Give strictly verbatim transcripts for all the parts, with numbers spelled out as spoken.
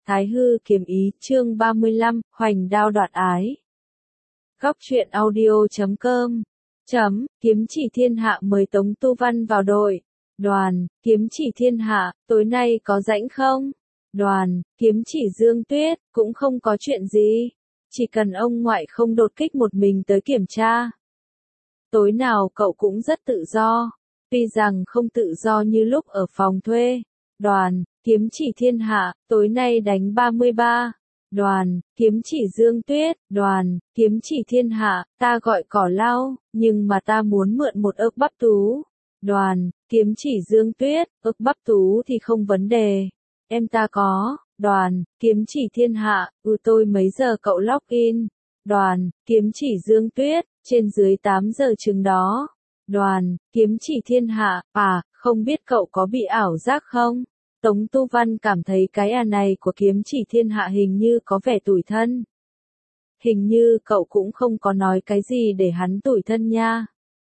Thái hư kiếm ý, chương ba mươi lăm, hoành đao đoạt ái. Góc truyện audio chấm com chấm, kiếm chỉ thiên hạ mời Tống Tu Văn vào đội. Đoàn, kiếm chỉ thiên hạ, tối nay có rảnh không? Đoàn, kiếm chỉ Dương Tuyết, cũng không có chuyện gì. Chỉ cần ông ngoại không đột kích một mình tới kiểm tra. Tối nào cậu cũng rất tự do, tuy rằng không tự do như lúc ở phòng thuê. Đoàn, kiếm chỉ thiên hạ, tối nay đánh ba mươi ba. Đoàn, kiếm chỉ Dương Tuyết, đoàn, kiếm chỉ thiên hạ, ta gọi cỏ lau, nhưng mà ta muốn mượn một ức bắp tú. Đoàn, kiếm chỉ Dương Tuyết, ức bắp tú thì không vấn đề. Em ta có. Đoàn, kiếm chỉ thiên hạ, ừ tôi mấy giờ cậu log in? Đoàn, kiếm chỉ Dương Tuyết, trên dưới tám giờ chừng đó. Đoàn, kiếm chỉ thiên hạ, à, không biết cậu có bị ảo giác không? Tống Tu Văn cảm thấy cái à này của kiếm chỉ thiên hạ hình như có vẻ tủi thân. Hình như cậu cũng không có nói cái gì để hắn tủi thân nha.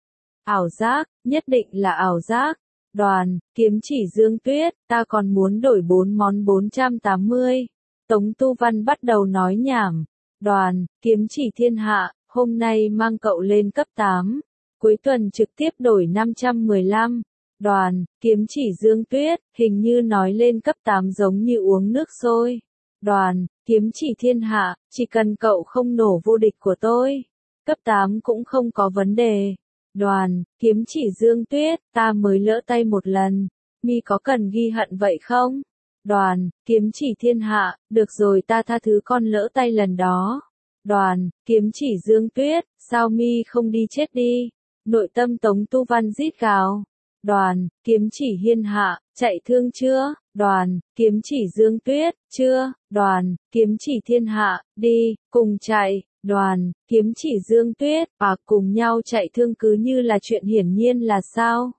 Ảo giác, nhất định là ảo giác. Đoàn, kiếm chỉ Dương Tuyết, ta còn muốn đổi bốn món bốn trăm tám mươi. Tống Tu Văn bắt đầu nói nhảm. Đoàn, kiếm chỉ thiên hạ, hôm nay mang cậu lên cấp tám. Cuối tuần trực tiếp đổi năm trăm mười lăm. Đoàn, kiếm chỉ Dương Tuyết, hình như nói lên cấp tám giống như uống nước sôi. Đoàn, kiếm chỉ thiên hạ, chỉ cần cậu không nổ vô địch của tôi. Cấp tám cũng không có vấn đề. Đoàn, kiếm chỉ Dương Tuyết, ta mới lỡ tay một lần. Mi có cần ghi hận vậy không? Đoàn, kiếm chỉ thiên hạ, được rồi ta tha thứ con lỡ tay lần đó. Đoàn, kiếm chỉ Dương Tuyết, sao Mi không đi chết đi? Nội tâm Tống Tu Văn rít gào. Đoàn, kiếm chỉ hiên hạ, chạy thương chưa? Đoàn, kiếm chỉ Dương Tuyết, chưa? Đoàn, kiếm chỉ thiên hạ, đi, cùng chạy. Đoàn, kiếm chỉ Dương Tuyết, à cùng nhau chạy thương cứ như là chuyện hiển nhiên là sao?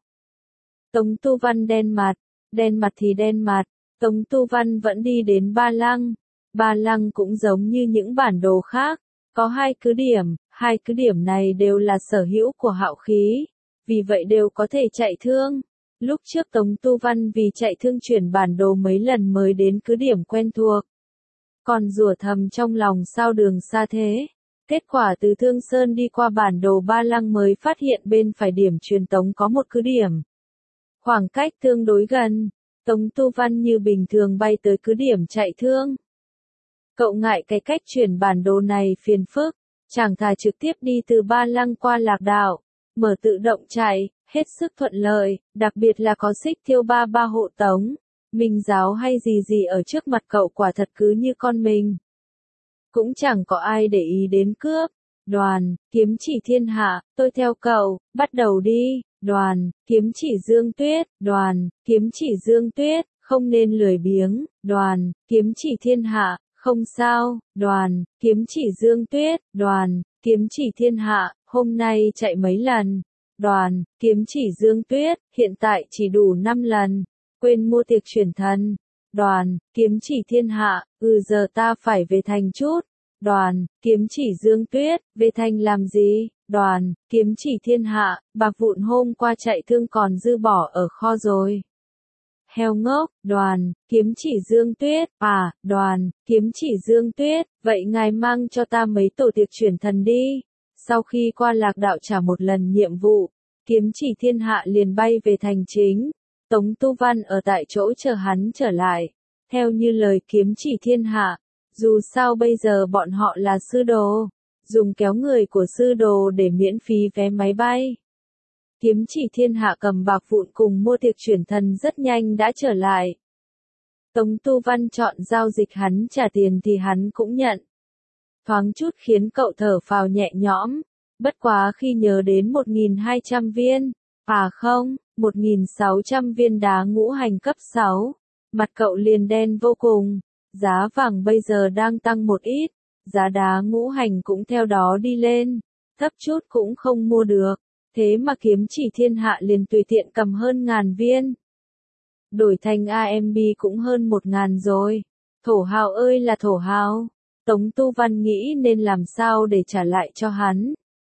Tống Tu Văn đen mặt, đen mặt thì đen mặt, Tống Tu Văn vẫn đi đến Ba Lăng. Ba Lăng cũng giống như những bản đồ khác, có hai cứ điểm, hai cứ điểm này đều là sở hữu của Hạo Khí, vì vậy đều có thể chạy thương. Lúc trước Tống Tu Văn vì chạy thương chuyển bản đồ mấy lần mới đến cứ điểm quen thuộc. Còn rủa thầm trong lòng sao đường xa thế. Kết quả từ Thương Sơn đi qua bản đồ Ba Lăng mới phát hiện bên phải điểm truyền tống có một cứ điểm. Khoảng cách tương đối gần, Tống Tu Văn như bình thường bay tới cứ điểm chạy thương. Cậu ngại cái cách chuyển bản đồ này phiền phức, chẳng thà trực tiếp đi từ Ba Lăng qua Lạc Đạo, mở tự động chạy, hết sức thuận lợi, đặc biệt là có Xích Thiêu ba ba hộ tống. Minh giáo hay gì gì ở trước mặt cậu quả thật cứ như con mình. Cũng chẳng có ai để ý đến cướp. Đoàn, kiếm chỉ thiên hạ, tôi theo cậu, bắt đầu đi. Đoàn, kiếm chỉ Dương Tuyết, đoàn, kiếm chỉ Dương Tuyết, không nên lười biếng. Đoàn, kiếm chỉ thiên hạ, không sao. Đoàn, kiếm chỉ Dương Tuyết, đoàn, kiếm chỉ thiên hạ, hôm nay chạy mấy lần. Đoàn, kiếm chỉ Dương Tuyết, hiện tại chỉ đủ năm lần. Quên mua tiệc chuyển thần. Đoàn, kiếm chỉ thiên hạ, ừ giờ ta phải về thành chút. Đoàn, kiếm chỉ Dương Tuyết, về thành làm gì? Đoàn, kiếm chỉ thiên hạ, bạc vụn hôm qua chạy thương còn dư bỏ ở kho rồi. Heo ngốc. Đoàn, kiếm chỉ Dương Tuyết, à, đoàn, kiếm chỉ Dương Tuyết, vậy ngài mang cho ta mấy tổ tiệc chuyển thần đi. Sau khi qua Lạc Đạo trả một lần nhiệm vụ, kiếm chỉ thiên hạ liền bay về thành chính. Tống Tu Văn ở tại chỗ chờ hắn trở lại. Theo như lời kiếm chỉ thiên hạ, dù sao bây giờ bọn họ là sư đồ, dùng kéo người của sư đồ để miễn phí vé máy bay. Kiếm chỉ thiên hạ cầm bạc vụn cùng mua tiệc chuyển thần rất nhanh đã trở lại. Tống Tu Văn chọn giao dịch hắn trả tiền thì hắn cũng nhận. Thoáng chút khiến cậu thở phào nhẹ nhõm, bất quá khi nhớ đến một nghìn hai trăm viên, à không, một nghìn sáu trăm viên đá ngũ hành cấp sáu, mặt cậu liền đen vô cùng. Giá vàng bây giờ đang tăng một ít, giá đá ngũ hành cũng theo đó đi lên, thấp chút cũng không mua được, thế mà kiếm chỉ thiên hạ liền tùy tiện cầm hơn ngàn viên. Đổi thành a em bê cũng hơn một ngàn rồi, thổ hào ơi là thổ hào, Tống Tu Văn nghĩ nên làm sao để trả lại cho hắn.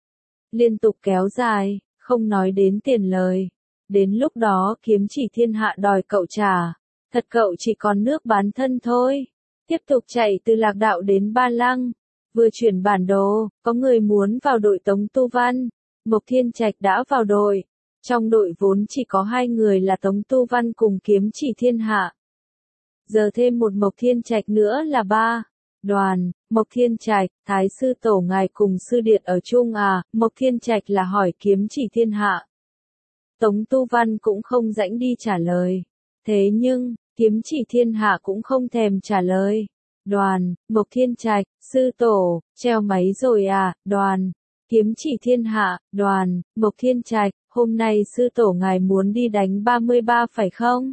Liên tục kéo dài, không nói đến tiền lời, đến lúc đó kiếm chỉ thiên hạ đòi cậu trả. Thật cậu chỉ còn nước bán thân thôi. Tiếp tục chạy từ Lạc Đạo đến Ba Lăng. Vừa chuyển bản đồ, có người muốn vào đội Tống Tu Văn. Mộc Thiên Trạch đã vào đội. Trong đội vốn chỉ có hai người là Tống Tu Văn cùng Kiếm Chỉ Thiên Hạ. Giờ thêm một Mộc Thiên Trạch nữa là ba. Đoàn, Mộc Thiên Trạch, Thái sư tổ ngài cùng sư điệt ở chung à? Mộc Thiên Trạch là hỏi Kiếm Chỉ Thiên Hạ. Tống Tu Văn cũng không rãnh đi trả lời. Thế nhưng, Kiếm Chỉ Thiên Hạ cũng không thèm trả lời. Đoàn, Mộc Thiên Trạch, sư tổ, treo máy rồi à? Đoàn, Kiếm Chỉ Thiên Hạ, đoàn, Mộc Thiên Trạch, hôm nay sư tổ ngài muốn đi đánh ba mươi ba phải không?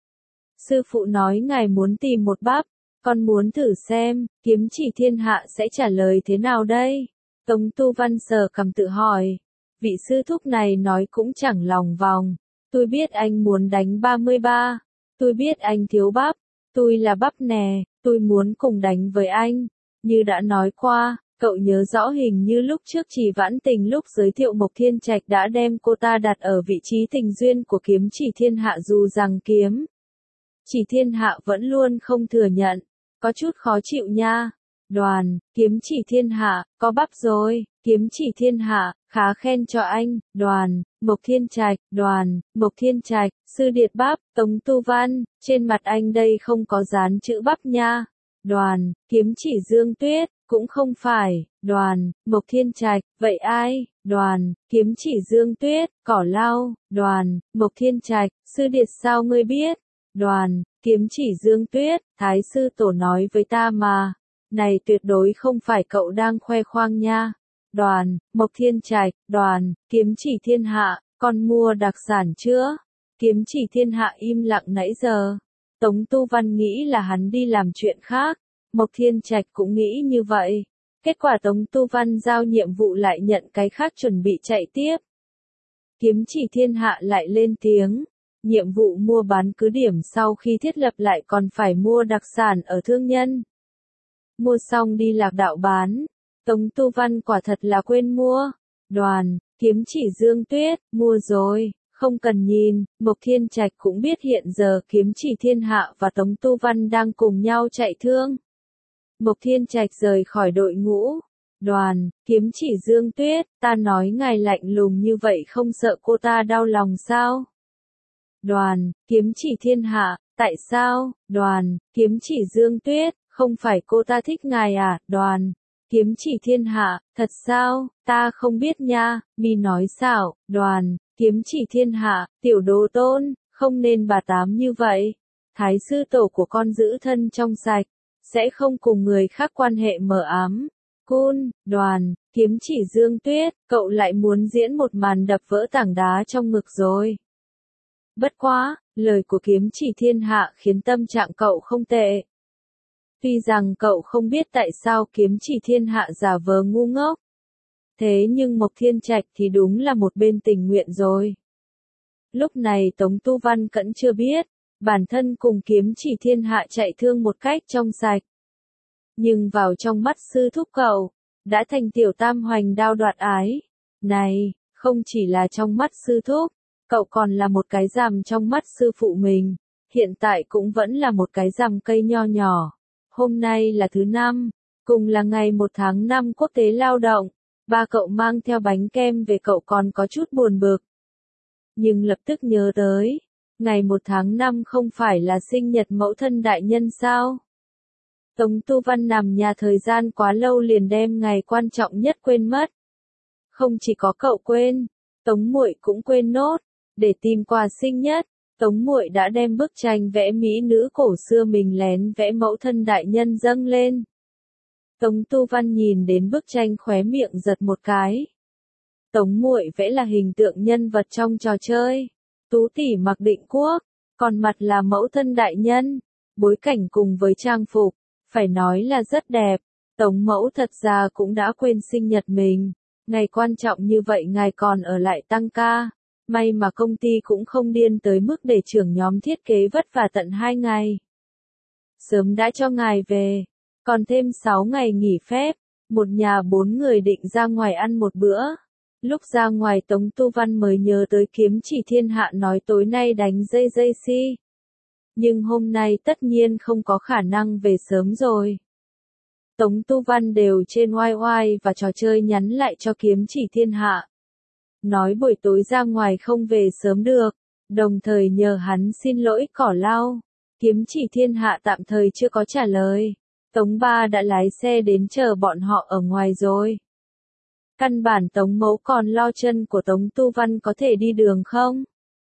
Sư phụ nói ngài muốn tìm một bắp, con muốn thử xem, Kiếm Chỉ Thiên Hạ sẽ trả lời thế nào đây? Tống Tu Văn sờ cằm tự hỏi. Vị sư thúc này nói cũng chẳng lòng vòng. Tôi biết anh muốn đánh ba mươi ba. Tôi biết anh thiếu bắp. Tôi là bắp nè, tôi muốn cùng đánh với anh. Như đã nói qua, cậu nhớ rõ hình như lúc trước Chỉ Vãn Tình lúc giới thiệu Mộc Thiên Trạch đã đem cô ta đặt ở vị trí tình duyên của Kiếm Chỉ Thiên Hạ dù rằng Kiếm Chỉ Thiên Hạ vẫn luôn không thừa nhận. Có chút khó chịu nha. Đoàn, Kiếm Chỉ Thiên Hạ, có bắp rồi. Kiếm Chỉ Thiên Hạ, khá khen cho anh. Đoàn, Mộc Thiên Trạch, đoàn, Mộc Thiên Trạch, sư điệt bắp, Tống Tu Văn, trên mặt anh đây không có dán chữ bắp nha. Đoàn, Kiếm Chỉ Dương Tuyết, cũng không phải. Đoàn, Mộc Thiên Trạch, vậy ai? Đoàn, Kiếm Chỉ Dương Tuyết, cỏ lau. Đoàn, Mộc Thiên Trạch, sư điệt sao ngươi biết? Đoàn, Kiếm Chỉ Dương Tuyết, Thái sư tổ nói với ta mà. Này tuyệt đối không phải cậu đang khoe khoang nha. Đoàn, Mộc Thiên Trạch, đoàn, Kiếm Chỉ Thiên Hạ, con mua đặc sản chưa? Kiếm Chỉ Thiên Hạ im lặng nãy giờ. Tống Tu Văn nghĩ là hắn đi làm chuyện khác. Mộc Thiên Trạch cũng nghĩ như vậy. Kết quả Tống Tu Văn giao nhiệm vụ lại nhận cái khác chuẩn bị chạy tiếp. Kiếm Chỉ Thiên Hạ lại lên tiếng. Nhiệm vụ mua bán cứ điểm sau khi thiết lập lại còn phải mua đặc sản ở thương nhân. Mua xong đi Lạc Đạo bán. Tống Tu Văn quả thật là quên mua. Đoàn, Kiếm Chỉ Dương Tuyết, mua rồi, không cần nhìn. Mộc Thiên Trạch cũng biết hiện giờ Kiếm Chỉ Thiên Hạ và Tống Tu Văn đang cùng nhau chạy thương. Mộc Thiên Trạch rời khỏi đội ngũ. Đoàn, Kiếm Chỉ Dương Tuyết, ta nói ngài lạnh lùng như vậy không sợ cô ta đau lòng sao? Đoàn, Kiếm Chỉ Thiên Hạ, tại sao? Đoàn, Kiếm Chỉ Dương Tuyết, không phải cô ta thích ngài à? Đoàn, Kiếm Chỉ Thiên Hạ, thật sao? Ta không biết nha, mi nói xạo. Đoàn, Kiếm Chỉ Thiên Hạ, tiểu đồ tôn, không nên bà tám như vậy. Thái sư tổ của con giữ thân trong sạch, sẽ không cùng người khác quan hệ mờ ám. Cun, đoàn, Kiếm Chỉ Dương Tuyết, cậu lại muốn diễn một màn đập vỡ tảng đá trong ngực rồi. Bất quá, lời của Kiếm Chỉ Thiên Hạ khiến tâm trạng cậu không tệ. Tuy rằng cậu không biết tại sao Kiếm Chỉ Thiên Hạ giả vờ ngu ngốc. Thế nhưng Mộc Thiên Trạch thì đúng là một bên tình nguyện rồi. Lúc này Tống Tu Văn cẫn chưa biết, bản thân cùng Kiếm Chỉ Thiên Hạ chạy thương một cách trong sạch. Nhưng vào trong mắt sư thúc cậu, đã thành tiểu tam hoành đao đoạt ái. Này, không chỉ là trong mắt sư thúc, cậu còn là một cái rằm trong mắt sư phụ mình. Hiện tại cũng vẫn là một cái rằm cây nho nhỏ. Hôm nay là thứ năm, cùng là ngày một tháng năm quốc tế lao động. Ba cậu mang theo bánh kem về cậu còn có chút buồn bực. Nhưng lập tức nhớ tới, ngày một tháng năm không phải là sinh nhật mẫu thân đại nhân sao? Tống Tu Văn nằm nhà thời gian quá lâu liền đem ngày quan trọng nhất quên mất. Không chỉ có cậu quên, Tống muội cũng quên nốt. Để tìm quà sinh nhật, Tống muội đã đem bức tranh vẽ mỹ nữ cổ xưa mình lén vẽ mẫu thân đại nhân dâng lên. Tống Tu Văn nhìn đến bức tranh khóe miệng giật một cái. Tống muội vẽ là hình tượng nhân vật trong trò chơi. Tú tỷ mặc định quốc, còn mặt là mẫu thân đại nhân. Bối cảnh cùng với trang phục, phải nói là rất đẹp. Tống mẫu thật ra cũng đã quên sinh nhật mình. Ngày quan trọng như vậy ngài còn ở lại tăng ca. May mà công ty cũng không điên tới mức để trưởng nhóm thiết kế vất vả tận hai ngày. Sớm đã cho ngài về. Còn thêm sáu ngày nghỉ phép, một nhà bốn người định ra ngoài ăn một bữa. Lúc ra ngoài Tống Tu Văn mới nhớ tới Kiếm Chỉ Thiên Hạ nói tối nay đánh dây dây si. nhưng hôm nay tất nhiên không có khả năng về sớm rồi. Tống Tu Văn đều trên oai oai và trò chơi nhắn lại cho Kiếm Chỉ Thiên Hạ. Nói buổi tối ra ngoài không về sớm được, đồng thời nhờ hắn xin lỗi Cỏ Lau. Kiếm Chỉ Thiên Hạ tạm thời chưa có trả lời. Tống Ba đã lái xe đến chờ bọn họ ở ngoài rồi. Căn bản Tống Mẫu còn lo chân của Tống Tu Văn có thể đi đường không?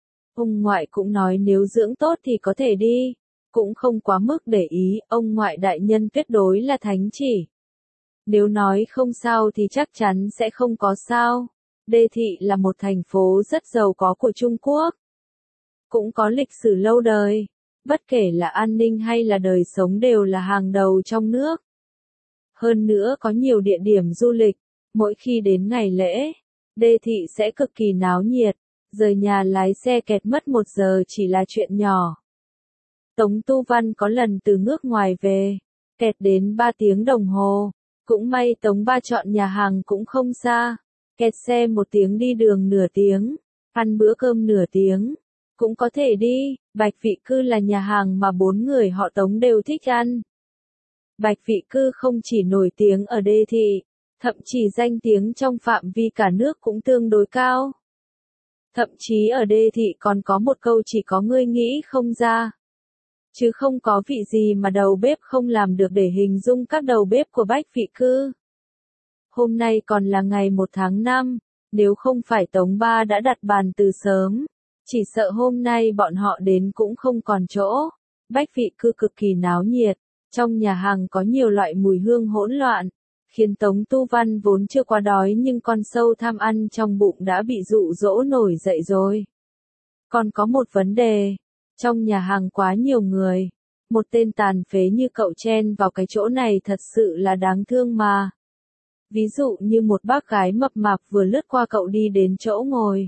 Ông ngoại cũng nói nếu dưỡng tốt thì có thể đi, cũng không quá mức để ý, ông ngoại đại nhân tuyệt đối là thánh chỉ. Nếu nói không sao thì chắc chắn sẽ không có sao. Đê Thị là một thành phố rất giàu có của Trung Quốc. Cũng có lịch sử lâu đời, bất kể là an ninh hay là đời sống đều là hàng đầu trong nước. Hơn nữa có nhiều địa điểm du lịch, mỗi khi đến ngày lễ, Đê Thị sẽ cực kỳ náo nhiệt, rời nhà lái xe kẹt mất một giờ chỉ là chuyện nhỏ. Tống Tu Văn có lần từ nước ngoài về, kẹt đến ba tiếng đồng hồ, cũng may Tống Ba chọn nhà hàng cũng không xa, kẹt xe một tiếng đi đường nửa tiếng, ăn bữa cơm nửa tiếng, cũng có thể đi. Bạch Vị Cư là nhà hàng mà bốn người họ Tống đều thích ăn. Bạch Vị Cư không chỉ nổi tiếng ở Đê Thị, thậm chí danh tiếng trong phạm vi cả nước cũng tương đối cao. Thậm chí ở Đê Thị còn có một câu chỉ có ngươi nghĩ không ra. Chứ không có vị gì mà đầu bếp không làm được để hình dung các đầu bếp của Bạch Vị Cư. Hôm nay còn là ngày một tháng năm, nếu không phải Tống Ba đã đặt bàn từ sớm, chỉ sợ hôm nay bọn họ đến cũng không còn chỗ. Bạch Vị Cư cực kỳ náo nhiệt, trong nhà hàng có nhiều loại mùi hương hỗn loạn, khiến Tống Tu Văn vốn chưa quá đói nhưng con sâu tham ăn trong bụng đã bị dụ dỗ nổi dậy rồi. Còn có một vấn đề, trong nhà hàng quá nhiều người, một tên tàn phế như cậu chen vào cái chỗ này thật sự là đáng thương mà. Ví dụ như một bác gái mập mạp vừa lướt qua cậu đi đến chỗ ngồi,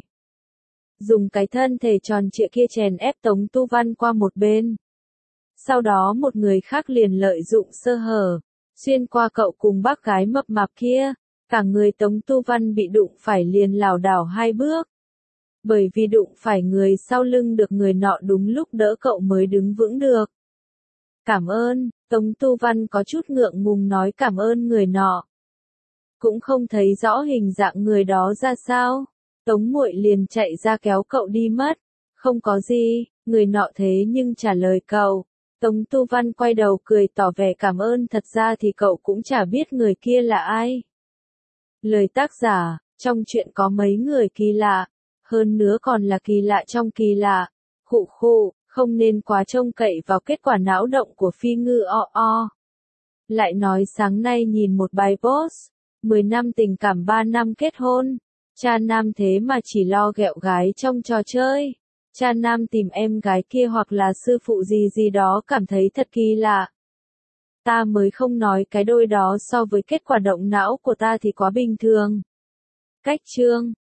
dùng cái thân thể tròn trịa kia chèn ép Tống Tu Văn qua một bên. Sau đó một người khác liền lợi dụng sơ hở, xuyên qua cậu cùng bác gái mập mạp kia, cả người Tống Tu Văn bị đụng phải liền lảo đảo hai bước. Bởi vì đụng phải người sau lưng được người nọ đúng lúc đỡ cậu mới đứng vững được. Cảm ơn, Tống Tu Văn có chút ngượng ngùng nói cảm ơn người nọ. Cũng không thấy rõ hình dạng người đó ra sao. Tống Muội liền chạy ra kéo cậu đi mất. Không có gì, người nọ thế nhưng trả lời cậu. Tống Tu Văn quay đầu cười tỏ vẻ cảm ơn, thật ra thì cậu cũng chả biết người kia là ai. Lời tác giả, trong chuyện có mấy người kỳ lạ, hơn nữa còn là kỳ lạ trong kỳ lạ. Khụ khụ, không nên quá trông cậy vào kết quả não động của Phi Ngư o o. Lại nói sáng nay nhìn một bài post, mười năm tình cảm ba năm kết hôn, cha nam thế mà chỉ lo ghẹo gái trong trò chơi. Cha nam tìm em gái kia hoặc là sư phụ gì gì đó cảm thấy thật kỳ lạ. Ta mới không nói cái đôi đó so với kết quả động não của ta thì quá bình thường. Cách chương